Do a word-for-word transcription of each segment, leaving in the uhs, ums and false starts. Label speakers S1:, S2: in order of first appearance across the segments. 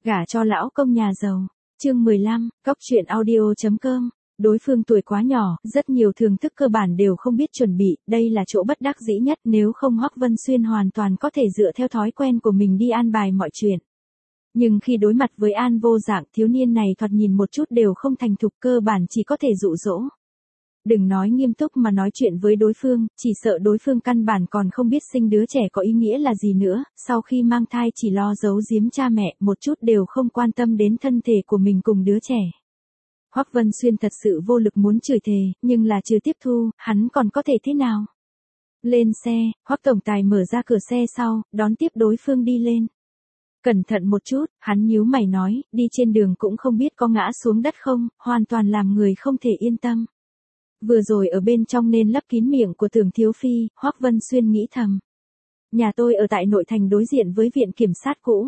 S1: Gả cho lão công nhà giàu. Chương mười lăm, Cóc truyện audio chấm com. Đối phương tuổi quá nhỏ, rất nhiều thường thức cơ bản đều không biết chuẩn bị, đây là chỗ bất đắc dĩ nhất, nếu không Hoắc Vân Xuyên hoàn toàn có thể dựa theo thói quen của mình đi an bài mọi chuyện. Nhưng khi đối mặt với An Vô Dạng, thiếu niên này thoạt nhìn một chút đều không thành thục, cơ bản chỉ có thể dụ dỗ. Đừng nói nghiêm túc mà nói chuyện với đối phương, chỉ sợ đối phương căn bản còn không biết sinh đứa trẻ có ý nghĩa là gì nữa, sau khi mang thai chỉ lo giấu giếm cha mẹ, một chút đều không quan tâm đến thân thể của mình cùng đứa trẻ. Hoắc Vân Xuyên thật sự vô lực muốn chửi thề, nhưng là chưa tiếp thu, hắn còn có thể thế nào? Lên xe, Hoắc tổng tài mở ra cửa xe sau, đón tiếp đối phương đi lên. Cẩn thận một chút, hắn nhíu mày nói, đi trên đường cũng không biết có ngã xuống đất không, hoàn toàn làm người không thể yên tâm. Vừa rồi ở bên trong nên lấp kín miệng của Tưởng Thiếu Phi, Hoắc Vân Xuyên nghĩ thầm. Nhà tôi ở tại nội thành đối diện với viện kiểm sát cũ.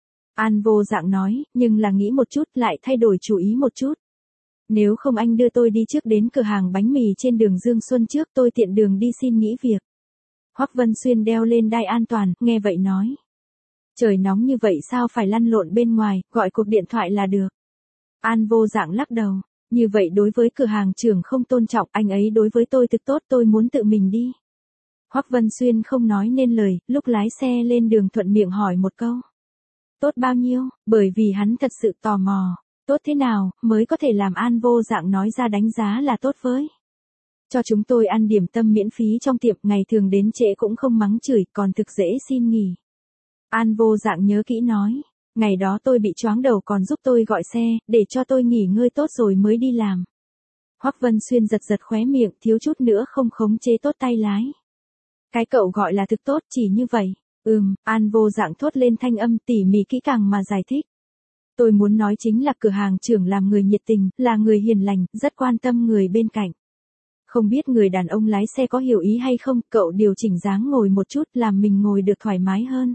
S1: An Vô Dạng nói, nhưng là nghĩ một chút lại thay đổi chủ ý một chút. Nếu không anh đưa tôi đi trước đến cửa hàng bánh mì trên đường Dương Xuân trước, tôi tiện đường đi xin nghỉ việc. Hoắc Vân Xuyên đeo lên đai an toàn, nghe vậy nói. Trời nóng như vậy sao phải lăn lộn bên ngoài, gọi cuộc điện thoại là được. An Vô Dạng lắc đầu. Như vậy đối với cửa hàng trưởng không tôn trọng, anh ấy đối với tôi thực tốt, tôi muốn tự mình đi. Hoắc Vân Xuyên không nói nên lời, lúc lái xe lên đường thuận miệng hỏi một câu. Tốt bao nhiêu, bởi vì hắn thật sự tò mò. Tốt thế nào, mới có thể làm An Vô Dạng nói ra đánh giá là tốt với. Cho chúng tôi ăn điểm tâm miễn phí trong tiệm, ngày thường đến trễ cũng không mắng chửi, còn thực dễ xin nghỉ. An Vô Dạng nhớ kỹ nói. Ngày đó tôi bị choáng đầu còn giúp tôi gọi xe, để cho tôi nghỉ ngơi tốt rồi mới đi làm. Hoắc Vân Xuyên giật giật khóe miệng, thiếu chút nữa không khống chế tốt tay lái. Cái cậu gọi là thực tốt chỉ như vậy. Ừm, An Vô Dạng thốt lên thanh âm tỉ mỉ kỹ càng mà giải thích. Tôi muốn nói chính là cửa hàng trưởng làm người nhiệt tình, là người hiền lành, rất quan tâm người bên cạnh. Không biết người đàn ông lái xe có hiểu ý hay không, cậu điều chỉnh dáng ngồi một chút làm mình ngồi được thoải mái hơn.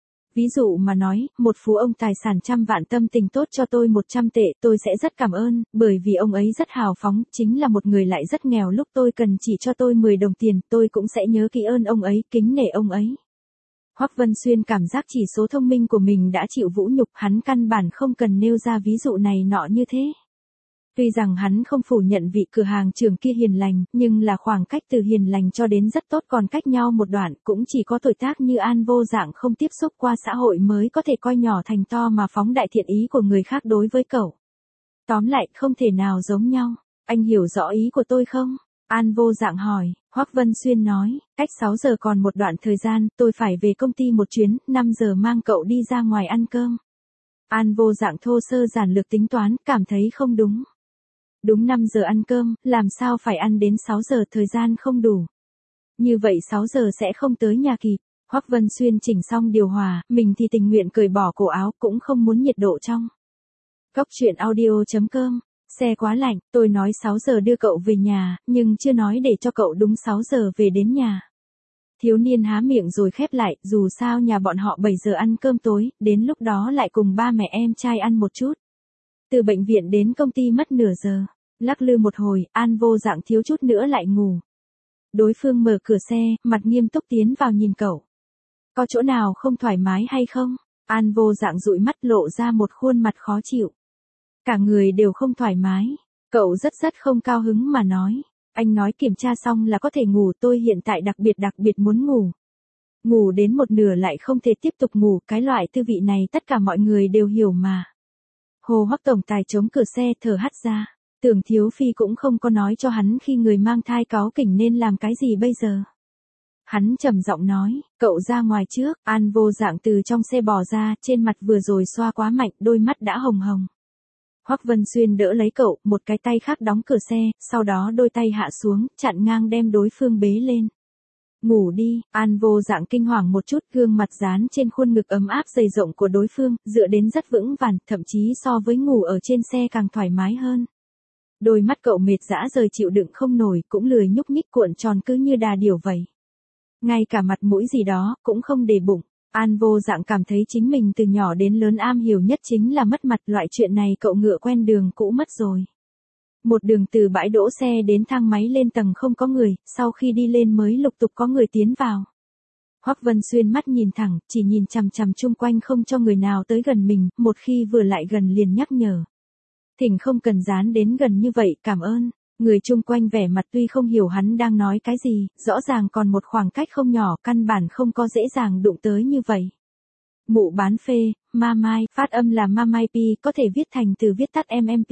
S1: Ví dụ mà nói, một phú ông tài sản trăm vạn tâm tình tốt cho tôi một trăm tệ, tôi sẽ rất cảm ơn, bởi vì ông ấy rất hào phóng, chính là một người lại rất nghèo, lúc tôi cần chỉ cho tôi mười đồng tiền, tôi cũng sẽ nhớ kỹ ơn ông ấy, kính nể ông ấy. Hoắc Vân Xuyên cảm giác chỉ số thông minh của mình đã chịu vũ nhục, hắn căn bản không cần nêu ra ví dụ này nọ như thế. Tuy rằng hắn không phủ nhận vị cửa hàng trưởng kia hiền lành, nhưng là khoảng cách từ hiền lành cho đến rất tốt còn cách nhau một đoạn, cũng chỉ có tuổi tác như An Vô Dạng không tiếp xúc qua xã hội mới có thể coi nhỏ thành to mà phóng đại thiện ý của người khác đối với cậu. Tóm lại, không thể nào giống nhau. Anh hiểu rõ ý của tôi không? An Vô Dạng hỏi. Hoắc Vân Xuyên nói, cách sáu giờ còn một đoạn thời gian, tôi phải về công ty một chuyến, năm giờ mang cậu đi ra ngoài ăn cơm. An Vô Dạng thô sơ giản lược tính toán, cảm thấy không đúng. Đúng năm giờ ăn cơm, làm sao phải ăn đến sáu giờ, thời gian không đủ. Như vậy sáu giờ sẽ không tới nhà kịp. Hoắc Vân Xuyên chỉnh xong điều hòa, mình thì tình nguyện cởi bỏ cổ áo, cũng không muốn nhiệt độ trong. Cóc truyện audio chấm com. Xe quá lạnh, tôi nói sáu giờ đưa cậu về nhà, nhưng chưa nói để cho cậu đúng sáu giờ về đến nhà. Thiếu niên há miệng rồi khép lại, dù sao nhà bọn họ bảy giờ ăn cơm tối, đến lúc đó lại cùng ba mẹ em trai ăn một chút. Từ bệnh viện đến công ty mất nửa giờ, lắc lư một hồi, An Vô Dạng thiếu chút nữa lại ngủ. Đối phương mở cửa xe, mặt nghiêm túc tiến vào nhìn cậu. Có chỗ nào không thoải mái hay không? An Vô Dạng dụi mắt lộ ra một khuôn mặt khó chịu. Cả người đều không thoải mái. Cậu rất rất không cao hứng mà nói. Anh nói kiểm tra xong là có thể ngủ, tôi hiện tại đặc biệt đặc biệt muốn ngủ. Ngủ đến một nửa lại không thể tiếp tục ngủ, cái loại tư vị này tất cả mọi người đều hiểu mà. Hồ Hoắc tổng tài chống cửa xe thở hắt ra. Tưởng Thiếu Phi cũng không có nói cho hắn khi người mang thai cáu kỉnh nên làm cái gì bây giờ. Hắn trầm giọng nói, cậu ra ngoài trước. An Vô Dạng từ trong xe bò ra, trên mặt vừa rồi xoa quá mạnh, đôi mắt đã hồng hồng. Hoắc Vân Xuyên đỡ lấy cậu, một cái tay khác đóng cửa xe, sau đó đôi tay hạ xuống, chặn ngang đem đối phương bế lên. Ngủ đi. An Vô Dạng kinh hoàng một chút, gương mặt dán trên khuôn ngực ấm áp dày rộng của đối phương, dựa đến rất vững vàng, thậm chí so với ngủ ở trên xe càng thoải mái hơn. Đôi mắt cậu mệt dã rời chịu đựng không nổi, cũng lười nhúc nhích cuộn tròn cứ như đà điểu vậy. Ngay cả mặt mũi gì đó, cũng không để bụng. An Vô Dạng cảm thấy chính mình từ nhỏ đến lớn am hiểu nhất chính là mất mặt, loại chuyện này cậu ngựa quen đường cũ mất rồi. Một đường từ bãi đỗ xe đến thang máy lên tầng không có người, sau khi đi lên mới lục tục có người tiến vào. Hoắc Vân Xuyên mắt nhìn thẳng, chỉ nhìn chằm chằm chung quanh không cho người nào tới gần mình, một khi vừa lại gần liền nhắc nhở. Thỉnh không cần dán đến gần như vậy, cảm ơn. Người chung quanh vẻ mặt tuy không hiểu hắn đang nói cái gì, rõ ràng còn một khoảng cách không nhỏ, căn bản không có dễ dàng đụng tới như vậy. Mụ bán phê, ma mai, phát âm là ma mai pi, có thể viết thành từ viết tắt em em pê.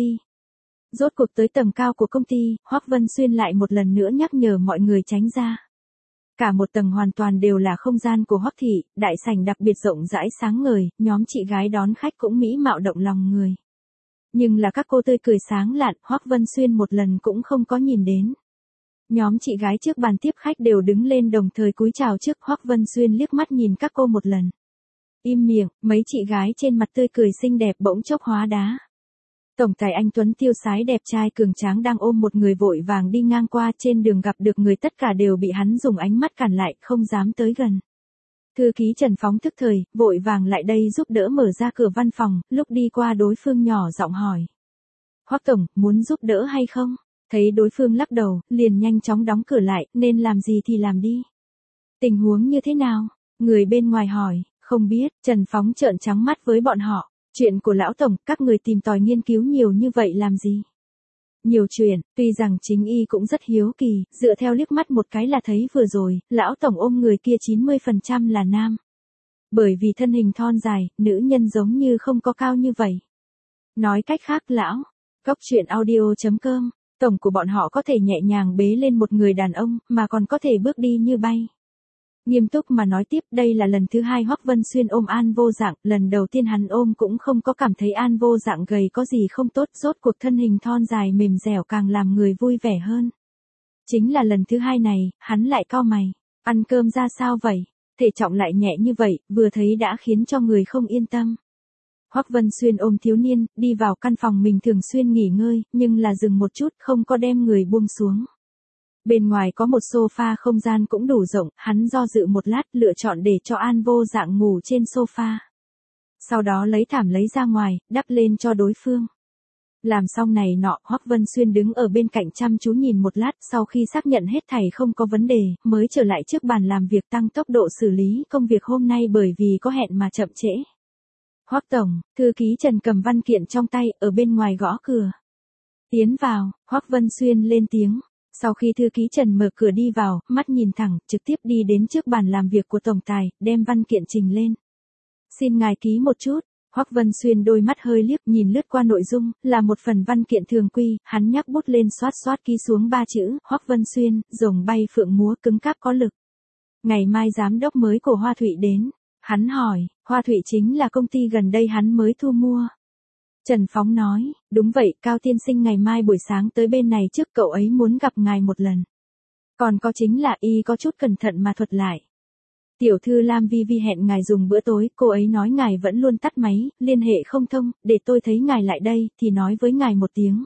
S1: Rốt cuộc tới tầm cao của công ty, Hoắc Vân Xuyên lại một lần nữa nhắc nhở mọi người tránh ra. Cả một tầng hoàn toàn đều là không gian của Hoắc thị, đại sảnh đặc biệt rộng rãi sáng ngời, nhóm chị gái đón khách cũng mỹ mạo động lòng người. Nhưng là các cô tươi cười sáng lạn, Hoắc Vân Xuyên một lần cũng không có nhìn đến. Nhóm chị gái trước bàn tiếp khách đều đứng lên đồng thời cúi chào trước, Hoắc Vân Xuyên liếc mắt nhìn các cô một lần. Im miệng, mấy chị gái trên mặt tươi cười xinh đẹp bỗng chốc hóa đá. Tổng tài anh tuấn tiêu sái đẹp trai cường tráng đang ôm một người vội vàng đi ngang qua, trên đường gặp được người tất cả đều bị hắn dùng ánh mắt cản lại, không dám tới gần. Thư ký Trần phóng thức thời, vội vàng lại đây giúp đỡ mở ra cửa văn phòng, lúc đi qua đối phương nhỏ giọng hỏi. Hoắc tổng, muốn giúp đỡ hay không? Thấy đối phương lắc đầu, liền nhanh chóng đóng cửa lại, nên làm gì thì làm đi. Tình huống như thế nào? Người bên ngoài hỏi, không biết, Trần phóng trợn trắng mắt với bọn họ. Chuyện của lão tổng, các người tìm tòi nghiên cứu nhiều như vậy làm gì? Nhiều chuyện, tuy rằng chính y cũng rất hiếu kỳ, dựa theo liếc mắt một cái là thấy vừa rồi, lão tổng ôm người kia chín mươi phần trăm là nam. Bởi vì thân hình thon dài, nữ nhân giống như không có cao như vậy. Nói cách khác lão, góc chuyện audio chấm com, tổng của bọn họ có thể nhẹ nhàng bế lên một người đàn ông, mà còn có thể bước đi như bay. Nghiêm túc mà nói tiếp, đây là lần thứ hai Hoắc Vân Xuyên ôm An Vô Dạng, lần đầu tiên hắn ôm cũng không có cảm thấy An Vô Dạng gầy có gì không tốt, rốt cuộc thân hình thon dài mềm dẻo càng làm người vui vẻ hơn. Chính là lần thứ hai này, hắn lại cau mày, ăn cơm ra sao vậy? Thể trọng lại nhẹ như vậy, vừa thấy đã khiến cho người không yên tâm. Hoắc Vân Xuyên ôm thiếu niên, đi vào căn phòng mình thường xuyên nghỉ ngơi, nhưng là dừng một chút, không có đem người buông xuống. Bên ngoài có một sofa không gian cũng đủ rộng, hắn do dự một lát, lựa chọn để cho An Vô Dạng ngủ trên sofa. Sau đó lấy thảm lấy ra ngoài, đắp lên cho đối phương. Làm xong này nọ, Hoắc Vân Xuyên đứng ở bên cạnh chăm chú nhìn một lát, sau khi xác nhận hết thảy không có vấn đề, mới trở lại trước bàn làm việc tăng tốc độ xử lý công việc hôm nay bởi vì có hẹn mà chậm trễ. Hoắc tổng, thư ký Trần cầm văn kiện trong tay, ở bên ngoài gõ cửa. Tiến vào, Hoắc Vân Xuyên lên tiếng. Sau khi thư ký Trần mở cửa đi vào, mắt nhìn thẳng, trực tiếp đi đến trước bàn làm việc của tổng tài, đem văn kiện trình lên. Xin ngài ký một chút. Hoắc Vân Xuyên đôi mắt hơi liếc, nhìn lướt qua nội dung, là một phần văn kiện thường quy, hắn nhắc bút lên xoát xoát ký xuống ba chữ, Hoắc Vân Xuyên, rồng bay phượng múa cứng cáp có lực. Ngày mai giám đốc mới của Hoa Thụy đến. Hắn hỏi, Hoa Thụy chính là công ty gần đây hắn mới thu mua. Trần Phóng nói, đúng vậy, Cao tiên sinh ngày mai buổi sáng tới bên này trước, cậu ấy muốn gặp ngài một lần. Còn có chính là y có chút cẩn thận mà thuật lại. Tiểu thư Lam Vi Vi hẹn ngài dùng bữa tối, cô ấy nói ngài vẫn luôn tắt máy, liên hệ không thông, để tôi thấy ngài lại đây, thì nói với ngài một tiếng.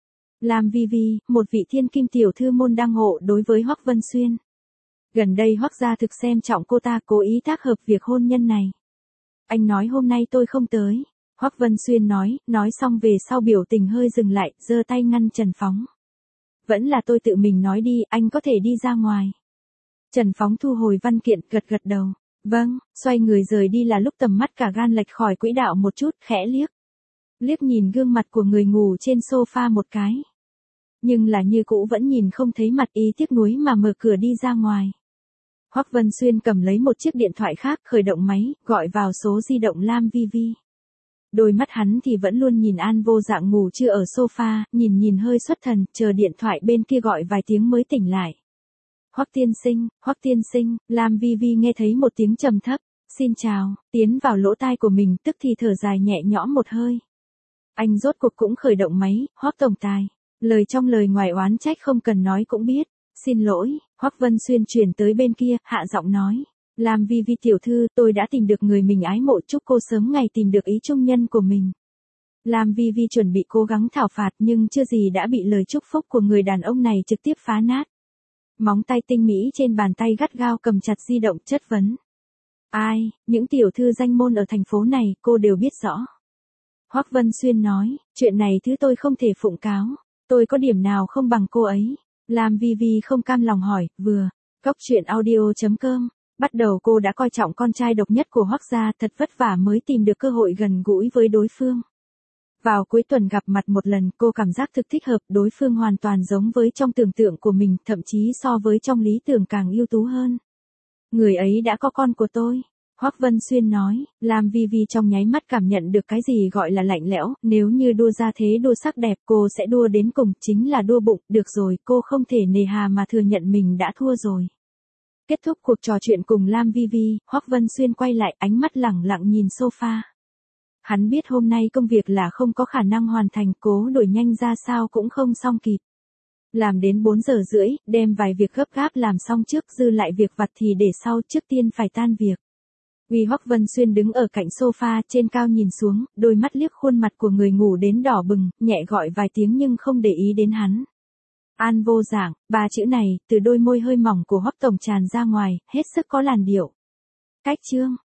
S1: Lam Vi Vi, một vị thiên kim tiểu thư môn đăng hộ đối với Hoắc Vân Xuyên. Gần đây Hoắc gia thực xem trọng cô ta, cố ý tác hợp việc hôn nhân này. Anh nói hôm nay tôi không tới. Hoắc Vân Xuyên nói, nói xong về sau biểu tình hơi dừng lại, giơ tay ngăn Trần Phóng. Vẫn là tôi tự mình nói đi, anh có thể đi ra ngoài. Trần Phóng thu hồi văn kiện, gật gật đầu. Vâng, xoay người rời đi là lúc tầm mắt cả gan lệch khỏi quỹ đạo một chút, khẽ liếc. Liếc nhìn gương mặt của người ngủ trên sofa một cái. Nhưng là như cũ vẫn nhìn không thấy mặt, ý tiếc nuối mà mở cửa đi ra ngoài. Hoắc Vân Xuyên cầm lấy một chiếc điện thoại khác, khởi động máy, gọi vào số di động Lam Vi Vi. Đôi mắt hắn thì vẫn luôn nhìn An Vô Dạng ngủ chưa ở sofa, nhìn nhìn hơi xuất thần, chờ điện thoại bên kia gọi vài tiếng mới tỉnh lại. Hoắc tiên sinh, Hoắc tiên sinh, Lam Vi Vi nghe thấy một tiếng trầm thấp, xin chào, tiến vào lỗ tai của mình, tức thì thở dài nhẹ nhõm một hơi. Anh rốt cuộc cũng khởi động máy, Hoắc tổng tài. Lời trong lời ngoài oán trách không cần nói cũng biết. Xin lỗi, Hoắc Vân Xuyên chuyển tới bên kia, hạ giọng nói. Lam Vi Vi tiểu thư, tôi đã tìm được người mình ái mộ, chúc cô sớm ngày tìm được ý chung nhân của mình. Lam Vi Vi chuẩn bị cố gắng thảo phạt nhưng chưa gì đã bị lời chúc phúc của người đàn ông này trực tiếp phá nát. Móng tay tinh mỹ trên bàn tay gắt gao cầm chặt di động, chất vấn. Ai, những tiểu thư danh môn ở thành phố này, cô đều biết rõ. Hoắc Vân Xuyên nói, chuyện này thứ tôi không thể phụng cáo, tôi có điểm nào không bằng cô ấy. Lam Vi Vi không cam lòng hỏi, vừa, góc chuyện audio chấm com Bắt đầu cô đã coi trọng con trai độc nhất của Hoắc gia, thật vất vả mới tìm được cơ hội gần gũi với đối phương. Vào cuối tuần gặp mặt một lần, cô cảm giác thực thích hợp, đối phương hoàn toàn giống với trong tưởng tượng của mình, thậm chí so với trong lý tưởng càng ưu tú hơn. Người ấy đã có con của tôi. Hoắc Vân Xuyên nói, Lam Vi Vi trong nháy mắt cảm nhận được cái gì gọi là lạnh lẽo, nếu như đua ra thế đua sắc đẹp cô sẽ đua đến cùng, chính là đua bụng, được rồi, cô không thể nề hà mà thừa nhận mình đã thua rồi. Kết thúc cuộc trò chuyện cùng Lam Vi Vi, Hoắc Vân Xuyên quay lại, ánh mắt lẳng lặng nhìn sofa. Hắn biết hôm nay công việc là không có khả năng hoàn thành, cố đổi nhanh ra sao cũng không xong kịp. Làm đến bốn giờ rưỡi, đem vài việc gấp gáp làm xong trước, dư lại việc vặt thì để sau, trước tiên phải tan việc. Uy Hoắc Vân Xuyên đứng ở cạnh sofa trên cao nhìn xuống, đôi mắt liếc khuôn mặt của người ngủ đến đỏ bừng, nhẹ gọi vài tiếng nhưng không để ý đến hắn. An vô dạng, ba chữ này, từ đôi môi hơi mỏng của Hoắc tổng tràn ra ngoài, hết sức có làn điệu. Cách chương.